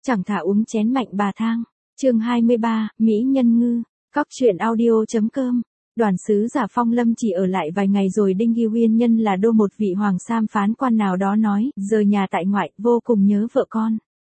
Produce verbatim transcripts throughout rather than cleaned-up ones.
Chẳng thà uống chén mạnh bà thang. Chương hai mươi ba, Mỹ Nhân Ngư. Cóc truyện audio chấm com. Đoàn sứ giả Phong Lâm chỉ ở lại vài ngày rồi Đinh Hy Huyên nhân là đô một vị hoàng sam phán quan nào đó nói, rời nhà tại ngoại, vô cùng nhớ vợ con.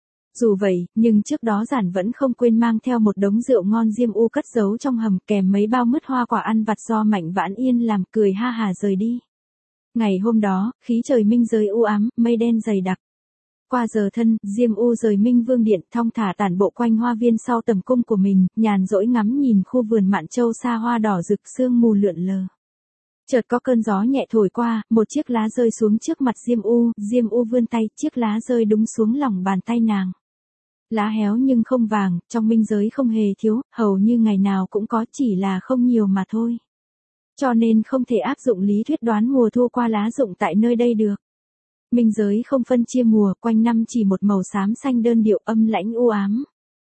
Dù vậy, nhưng trước đó giản vẫn không quên mang theo một đống rượu ngon Diêm U cất giấu trong hầm kèm mấy bao mứt hoa quả ăn vặt do Mạnh Vãn Yên làm, cười ha hà rời đi. Ngày hôm đó, khí trời minh giới u ám, mây đen dày đặc. Qua giờ thân, Diêm U rời Minh Vương Điện thong thả tản bộ quanh hoa viên sau tầm cung của mình, nhàn rỗi ngắm nhìn khu vườn Mạn Châu xa hoa đỏ rực sương mù lượn lờ. Chợt có cơn gió nhẹ thổi qua, một chiếc lá rơi xuống trước mặt Diêm U, Diêm U vươn tay, chiếc lá rơi đúng xuống lòng bàn tay nàng. Lá héo nhưng không vàng, trong minh giới không hề thiếu, hầu như ngày nào cũng có, chỉ là không nhiều mà thôi. Cho nên không thể áp dụng lý thuyết đoán mùa thu qua lá rụng tại nơi đây được. Minh giới không phân chia mùa, quanh năm chỉ một màu xám xanh đơn điệu âm lãnh u ám.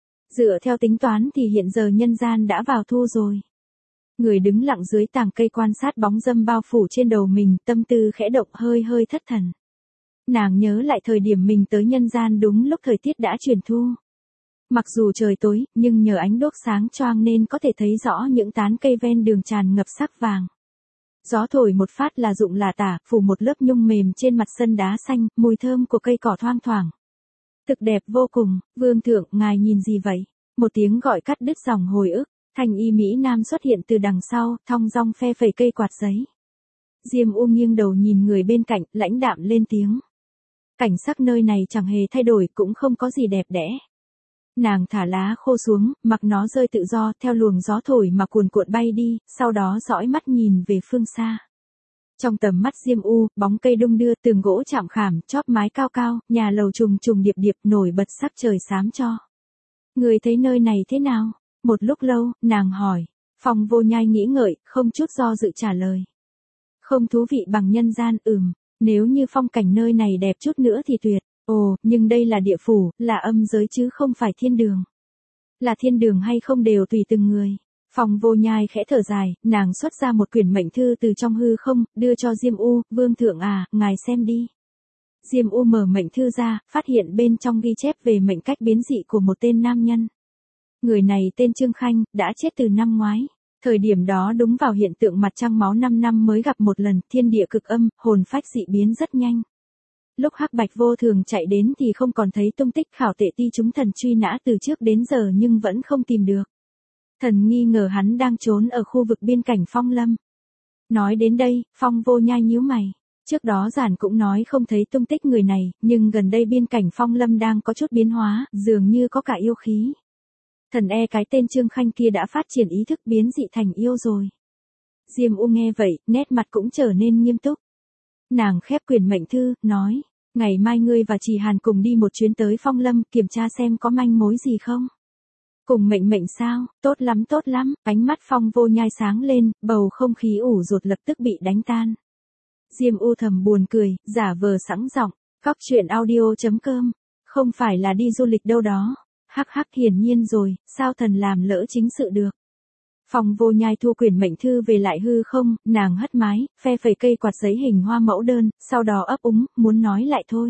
Dựa theo tính toán thì hiện giờ nhân gian đã vào thu rồi. Người đứng lặng dưới tàng cây quan sát bóng râm bao phủ trên đầu mình, tâm tư khẽ động hơi hơi thất thần. Nàng nhớ lại thời điểm mình tới nhân gian đúng lúc thời tiết đã chuyển thu. Mặc dù trời tối, nhưng nhờ ánh đuốc sáng choang nên có thể thấy rõ những tán cây ven đường tràn ngập sắc vàng. Gió thổi một phát là rụng lả tả, phủ một lớp nhung mềm trên mặt sân đá xanh, mùi thơm của cây cỏ thoang thoảng. Thực đẹp vô cùng. Vương thượng, ngài nhìn gì vậy? Một tiếng gọi cắt đứt dòng hồi ức, thanh y Mỹ Nam xuất hiện từ đằng sau, thong dong phe phẩy cây quạt giấy. Diêm U nghiêng đầu nhìn người bên cạnh, lãnh đạm lên tiếng. Cảnh sắc nơi này chẳng hề thay đổi, cũng không có gì đẹp đẽ. Nàng thả lá khô xuống, mặc nó rơi tự do, theo luồng gió thổi mà cuồn cuộn bay đi, sau đó dõi mắt nhìn về phương xa. Trong tầm mắt Diêm U, bóng cây đung đưa, tường gỗ chạm khảm, chóp mái cao cao, nhà lầu trùng trùng điệp điệp nổi bật sắc trời xám cho. Người thấy nơi này thế nào? Một lúc lâu, nàng hỏi. Phong Vô Nhai nghĩ ngợi, không chút do dự trả lời. Không thú vị bằng nhân gian, ừm, nếu như phong cảnh nơi này đẹp chút nữa thì tuyệt. Ồ, nhưng đây là địa phủ, là âm giới chứ không phải thiên đường. Là thiên đường hay không đều tùy từng người. Phong Vô Nhai khẽ thở dài, nàng xuất ra một quyển mệnh thư từ trong hư không, đưa cho Diêm U, vương thượng à, ngài xem đi. Diêm U mở mệnh thư ra, phát hiện bên trong ghi chép về mệnh cách biến dị của một tên nam nhân. Người này tên Trương Khanh, đã chết từ năm ngoái. Thời điểm đó đúng vào hiện tượng mặt trăng máu năm năm mới gặp một lần, thiên địa cực âm, hồn phách dị biến rất nhanh. Lúc Hắc Bạch Vô Thường chạy đến thì không còn thấy tung tích, khảo tệ ti chúng thần truy nã từ trước đến giờ nhưng vẫn không tìm được. Thần nghi ngờ hắn đang trốn ở khu vực biên cảnh Phong Lâm. Nói đến đây, Phong Vô Nhai nhíu mày. Trước đó giản cũng nói không thấy tung tích người này, nhưng gần đây biên cảnh Phong Lâm đang có chút biến hóa, dường như có cả yêu khí. Thần e cái tên Trương Khanh kia đã phát triển ý thức biến dị thành yêu rồi. Diêm U nghe vậy, nét mặt cũng trở nên nghiêm túc. Nàng khép quyển mệnh thư, nói, ngày mai ngươi và Trì Hàn cùng đi một chuyến tới Phong Lâm, kiểm tra xem có manh mối gì không. Cùng mệnh mệnh sao, tốt lắm tốt lắm, ánh mắt Phong Vô Nhai sáng lên, bầu không khí ủ rột lập tức bị đánh tan. Diêm U thầm buồn cười, giả vờ sẵn giọng, cóc truyện audio chấm com, không phải là đi du lịch đâu đó. Hắc hắc, hiển nhiên rồi, sao thần làm lỡ chính sự được. Phong Vô Nhai thu quyển mệnh thư về lại hư không, nàng hất mái, phe phẩy cây quạt giấy hình hoa mẫu đơn, sau đó ấp úng, muốn nói lại thôi.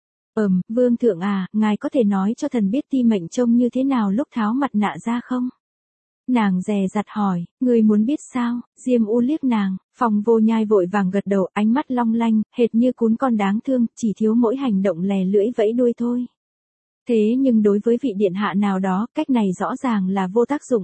Ừm, vương thượng à, ngài có thể nói cho thần biết ti mệnh trông như thế nào lúc tháo mặt nạ ra không? Nàng dè dặt hỏi, người muốn biết sao? Diêm U liếc nàng, Phong Vô Nhai vội vàng gật đầu, ánh mắt long lanh, hệt như cún con đáng thương, chỉ thiếu mỗi hành động lè lưỡi vẫy đuôi thôi. Thế nhưng đối với vị điện hạ nào đó, cách này rõ ràng là vô tác dụng.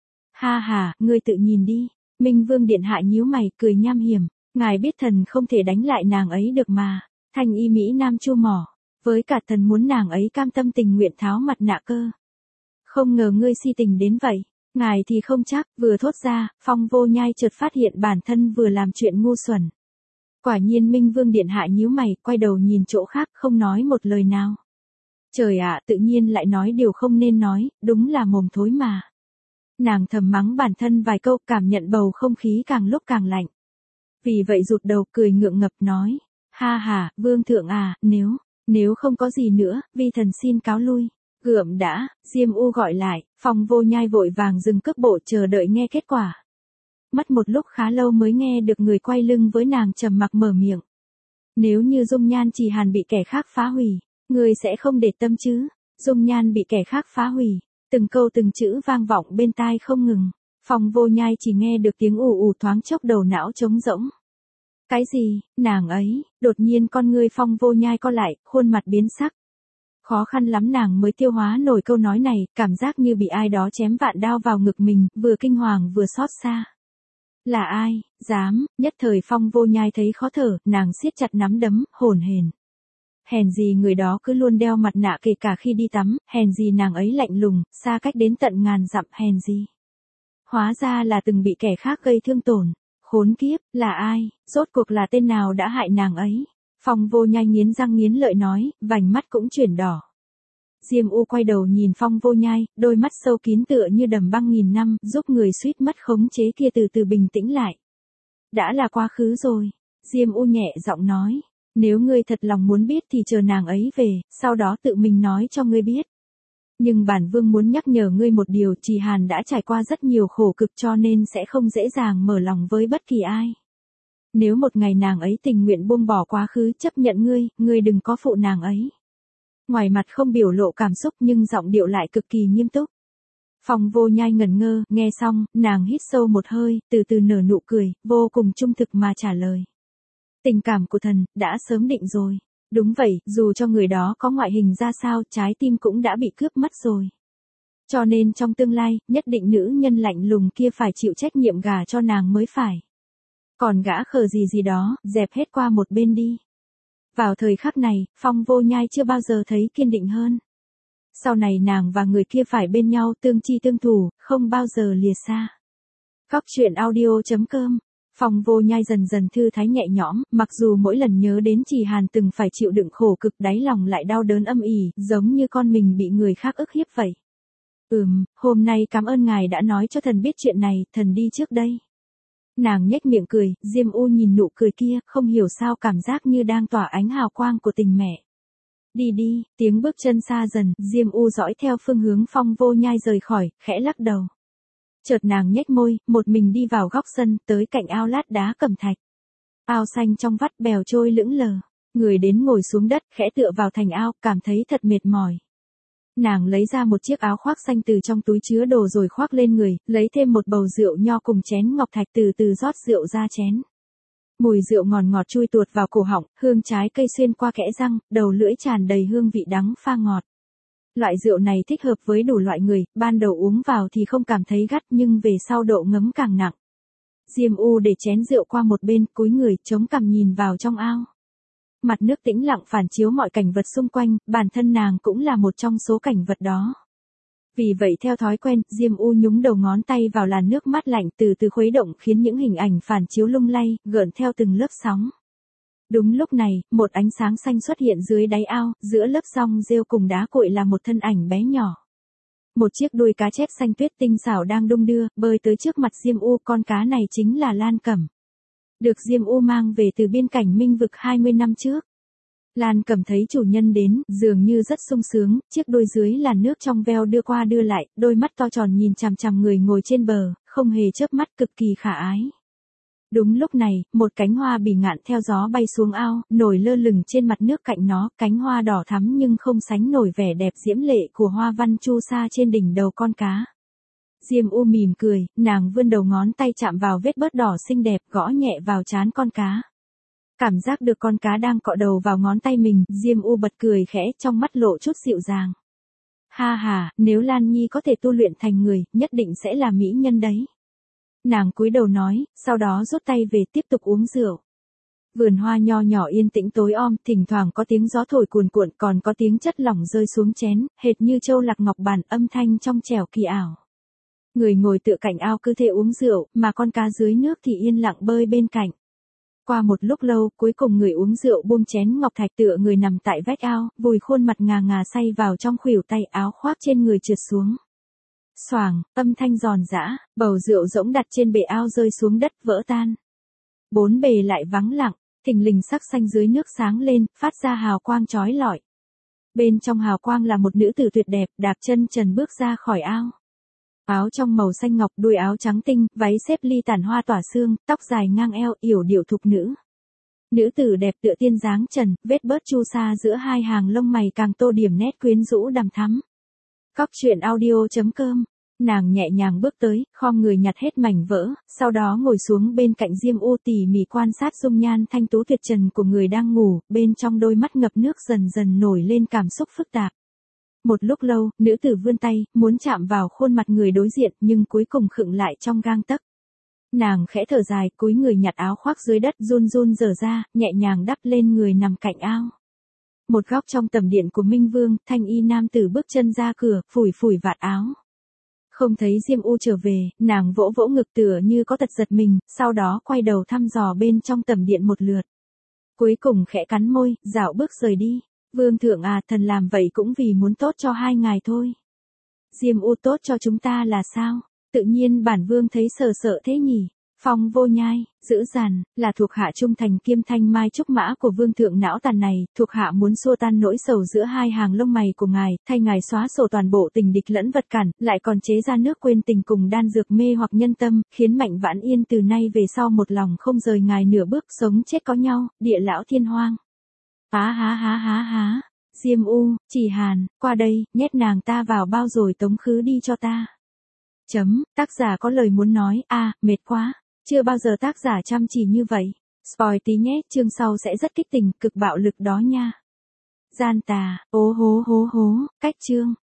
Ha ha, ngươi tự nhìn đi. Minh Vương điện hạ nhíu mày, cười nham hiểm. Ngài biết thần không thể đánh lại nàng ấy được mà. Thanh y Mỹ Nam chu mỏ. Với cả thần muốn nàng ấy cam tâm tình nguyện tháo mặt nạ cơ. Không ngờ ngươi si tình đến vậy. Ngài thì không chắc, vừa thốt ra, Phong Vô Nhai chợt phát hiện bản thân vừa làm chuyện ngu xuẩn. Quả nhiên Minh Vương điện hạ nhíu mày, quay đầu nhìn chỗ khác, không nói một lời nào. Trời ạ, tự nhiên lại nói điều không nên nói, đúng là mồm thối mà. Nàng thầm mắng bản thân vài câu, cảm nhận bầu không khí càng lúc càng lạnh. Vì vậy rụt đầu cười ngượng ngập nói, ha ha, vương thượng à, nếu, nếu không có gì nữa, vi thần xin cáo lui. Gượm đã, Diêm U gọi lại, Phong Vô Nhai vội vàng dừng cước bộ chờ đợi nghe kết quả. Mất một lúc khá lâu mới nghe được người quay lưng với nàng trầm mặc mở miệng. Nếu như dung nhan Trì Hàn bị kẻ khác phá hủy, người sẽ không để tâm chứ? dung nhan bị kẻ khác phá hủy, từng câu từng chữ vang vọng bên tai không ngừng. Phong Vô Nhai chỉ nghe được tiếng ù ù thoáng chốc đầu não trống rỗng. Cái gì, nàng ấy, đột nhiên con ngươi Phong Vô Nhai co lại, khuôn mặt biến sắc. Khó khăn lắm nàng mới tiêu hóa nổi câu nói này, cảm giác như bị ai đó chém vạn đao vào ngực mình, vừa kinh hoàng vừa xót xa. Là ai, dám, nhất thời Phong Vô Nhai thấy khó thở, nàng siết chặt nắm đấm, hổn hển. Hèn gì người đó cứ luôn đeo mặt nạ kể cả khi đi tắm, hèn gì nàng ấy lạnh lùng, xa cách đến tận ngàn dặm, hèn gì. Hóa ra là từng bị kẻ khác gây thương tổn. Khốn kiếp, là ai, rốt cuộc là tên nào đã hại nàng ấy? Phong Vô Nhai nghiến răng nghiến lợi nói, vành mắt cũng chuyển đỏ. Diêm U quay đầu nhìn Phong Vô Nhai, đôi mắt sâu kín tựa như đầm băng nghìn năm, giúp người suýt mất khống chế kia từ từ bình tĩnh lại. Đã là quá khứ rồi, Diêm U nhẹ giọng nói, nếu ngươi thật lòng muốn biết thì chờ nàng ấy về, sau đó tự mình nói cho ngươi biết. Nhưng bản vương muốn nhắc nhở ngươi một điều, Trì Hàn đã trải qua rất nhiều khổ cực cho nên sẽ không dễ dàng mở lòng với bất kỳ ai. Nếu một ngày nàng ấy tình nguyện buông bỏ quá khứ chấp nhận ngươi, ngươi đừng có phụ nàng ấy. Ngoài mặt không biểu lộ cảm xúc nhưng giọng điệu lại cực kỳ nghiêm túc. Phong Vô Nhai ngẩn ngơ, nghe xong, nàng hít sâu một hơi, từ từ nở nụ cười, vô cùng trung thực mà trả lời. Tình cảm của thần, đã sớm định rồi. Đúng vậy, dù cho người đó có ngoại hình ra sao, trái tim cũng đã bị cướp mất rồi. Cho nên trong tương lai, nhất định nữ nhân lạnh lùng kia phải chịu trách nhiệm gả cho nàng mới phải. Còn gã khờ gì gì đó, dẹp hết qua một bên đi. Vào thời khắc này, Phong Vô Nhai chưa bao giờ thấy kiên định hơn. Sau này nàng và người kia phải bên nhau tương chi tương thủ, không bao giờ lìa xa. Cóc truyện audio chấm com. Phong Vô Nhai dần dần thư thái nhẹ nhõm, mặc dù mỗi lần nhớ đến Trì Hàn từng phải chịu đựng khổ cực, đáy lòng lại đau đớn âm ỉ, giống như con mình bị người khác ức hiếp vậy. Ừm, hôm nay cảm ơn ngài đã nói cho thần biết chuyện này, thần đi trước đây. Nàng nhếch miệng cười, Diêm U nhìn nụ cười kia, không hiểu sao cảm giác như đang tỏa ánh hào quang của tình mẹ. Đi đi, tiếng bước chân xa dần, Diêm U dõi theo phương hướng Phong Vô Nhai rời khỏi, khẽ lắc đầu. Chợt nàng nhếch môi, một mình đi vào góc sân, tới cạnh ao lát đá cẩm thạch. Ao xanh trong vắt bèo trôi lững lờ, người đến ngồi xuống đất, khẽ tựa vào thành ao, cảm thấy thật mệt mỏi. Nàng lấy ra một chiếc áo khoác xanh từ trong túi chứa đồ rồi khoác lên người, lấy thêm một bầu rượu nho cùng chén ngọc thạch từ từ rót rượu ra chén. Mùi rượu ngọt ngọt chui tuột vào cổ họng, hương trái cây xuyên qua kẽ răng, đầu lưỡi tràn đầy hương vị đắng pha ngọt. Loại rượu này thích hợp với đủ loại người, ban đầu uống vào thì không cảm thấy gắt nhưng về sau độ ngấm càng nặng. Diêm U để chén rượu qua một bên, cúi người, chống cằm nhìn vào trong ao. Mặt nước tĩnh lặng phản chiếu mọi cảnh vật xung quanh, bản thân nàng cũng là một trong số cảnh vật đó. Vì vậy theo thói quen, Diêm U nhúng đầu ngón tay vào làn nước mát lạnh từ từ khuấy động khiến những hình ảnh phản chiếu lung lay, gợn theo từng lớp sóng. Đúng lúc này, một ánh sáng xanh xuất hiện dưới đáy ao, giữa lớp rong rêu cùng đá cuội là một thân ảnh bé nhỏ. Một chiếc đuôi cá chép xanh tuyết tinh xảo đang đung đưa, bơi tới trước mặt Diêm U, con cá này chính là Lan Cẩm. Được Diêm U mang về từ biên cảnh Minh Vực hai mươi năm trước. Lan Cẩm thấy chủ nhân đến, dường như rất sung sướng, chiếc đuôi dưới làn nước trong veo đưa qua đưa lại, đôi mắt to tròn nhìn chằm chằm người ngồi trên bờ, không hề chớp mắt, cực kỳ khả ái. Đúng lúc này, một cánh hoa bỉ ngạn theo gió bay xuống ao, nổi lơ lửng trên mặt nước cạnh nó, cánh hoa đỏ thắm nhưng không sánh nổi vẻ đẹp diễm lệ của hoa văn chu sa trên đỉnh đầu con cá. Diêm U mỉm cười, nàng vươn đầu ngón tay chạm vào vết bớt đỏ xinh đẹp, gõ nhẹ vào trán con cá. Cảm giác được con cá đang cọ đầu vào ngón tay mình, Diêm U bật cười khẽ, trong mắt lộ chút dịu dàng. Ha ha, nếu Lan Nhi có thể tu luyện thành người, nhất định sẽ là mỹ nhân đấy. Nàng cúi đầu nói, sau đó rút tay về tiếp tục uống rượu. Vườn hoa nho nhỏ yên tĩnh tối om, thỉnh thoảng có tiếng gió thổi cuồn cuộn, còn có tiếng chất lỏng rơi xuống chén, hệt như châu lạc ngọc bản, âm thanh trong trẻo kỳ ảo. Người ngồi tựa cạnh ao cứ thế uống rượu, mà con cá dưới nước thì yên lặng bơi bên cạnh. Qua một lúc lâu, cuối cùng người uống rượu buông chén ngọc thạch tựa người nằm tại vách ao, vùi khuôn mặt ngà ngà say vào trong khuỷu tay, áo khoác trên người trượt xuống. Xoàng, âm thanh giòn giã, bầu rượu rỗng đặt trên bể ao rơi xuống đất vỡ tan. Bốn bề lại vắng lặng, thình lình sắc xanh dưới nước sáng lên, phát ra hào quang chói lọi. Bên trong hào quang là một nữ tử tuyệt đẹp, đạp chân trần bước ra khỏi ao. Áo trong màu xanh ngọc, đuôi áo trắng tinh, váy xếp ly tản hoa tỏa xương, tóc dài ngang eo, yểu điệu thục nữ. Nữ tử đẹp tựa tiên dáng trần, vết bớt chu sa giữa hai hàng lông mày càng tô điểm nét quyến rũ đằm thắm. Cóc truyện audio.com. Nàng nhẹ nhàng bước tới, khom người nhặt hết mảnh vỡ, sau đó ngồi xuống bên cạnh Diêm U tỉ mỉ quan sát dung nhan thanh tú tuyệt trần của người đang ngủ, bên trong đôi mắt ngập nước dần dần nổi lên cảm xúc phức tạp. Một lúc lâu, nữ tử vươn tay, muốn chạm vào khuôn mặt người đối diện nhưng cuối cùng khựng lại trong gang tấc. Nàng khẽ thở dài, cúi người nhặt áo khoác dưới đất run run dở ra, nhẹ nhàng đắp lên người nằm cạnh ao. Một góc trong tầm điện của Minh Vương, thanh y nam tử bước chân ra cửa, phủi phủi vạt áo. Không thấy Diêm U trở về, nàng vỗ vỗ ngực tựa như có tật giật mình, sau đó quay đầu thăm dò bên trong tầm điện một lượt. Cuối cùng khẽ cắn môi, dạo bước rời đi. Vương thượng à, thần làm vậy cũng vì muốn tốt cho hai ngài thôi. Diêm U tốt cho chúng ta là sao? Tự nhiên bản vương thấy sợ sợ thế nhỉ. Phong Vô Nhai, dữ dằn, là thuộc hạ trung thành kiêm thanh mai trúc mã của vương thượng não tàn này, thuộc hạ muốn xua tan nỗi sầu giữa hai hàng lông mày của ngài, thay ngài xóa sổ toàn bộ tình địch lẫn vật cản, lại còn chế ra nước quên tình cùng đan dược mê hoặc nhân tâm, khiến Mạnh Vãn Yên từ nay về sau một lòng không rời ngài nửa bước, sống chết có nhau, địa lão thiên hoang. Há há há há há, Diêm U, Chỉ Hàn, qua đây, nhét nàng ta vào bao rồi tống khứ đi cho ta. Chấm, tác giả có lời muốn nói, a à, mệt quá. Chưa bao giờ tác giả chăm chỉ như vậy. Spoil tí nhé, chương sau sẽ rất kích tình, cực bạo lực đó nha. Gian tà, ố hố hố hố, cách chương.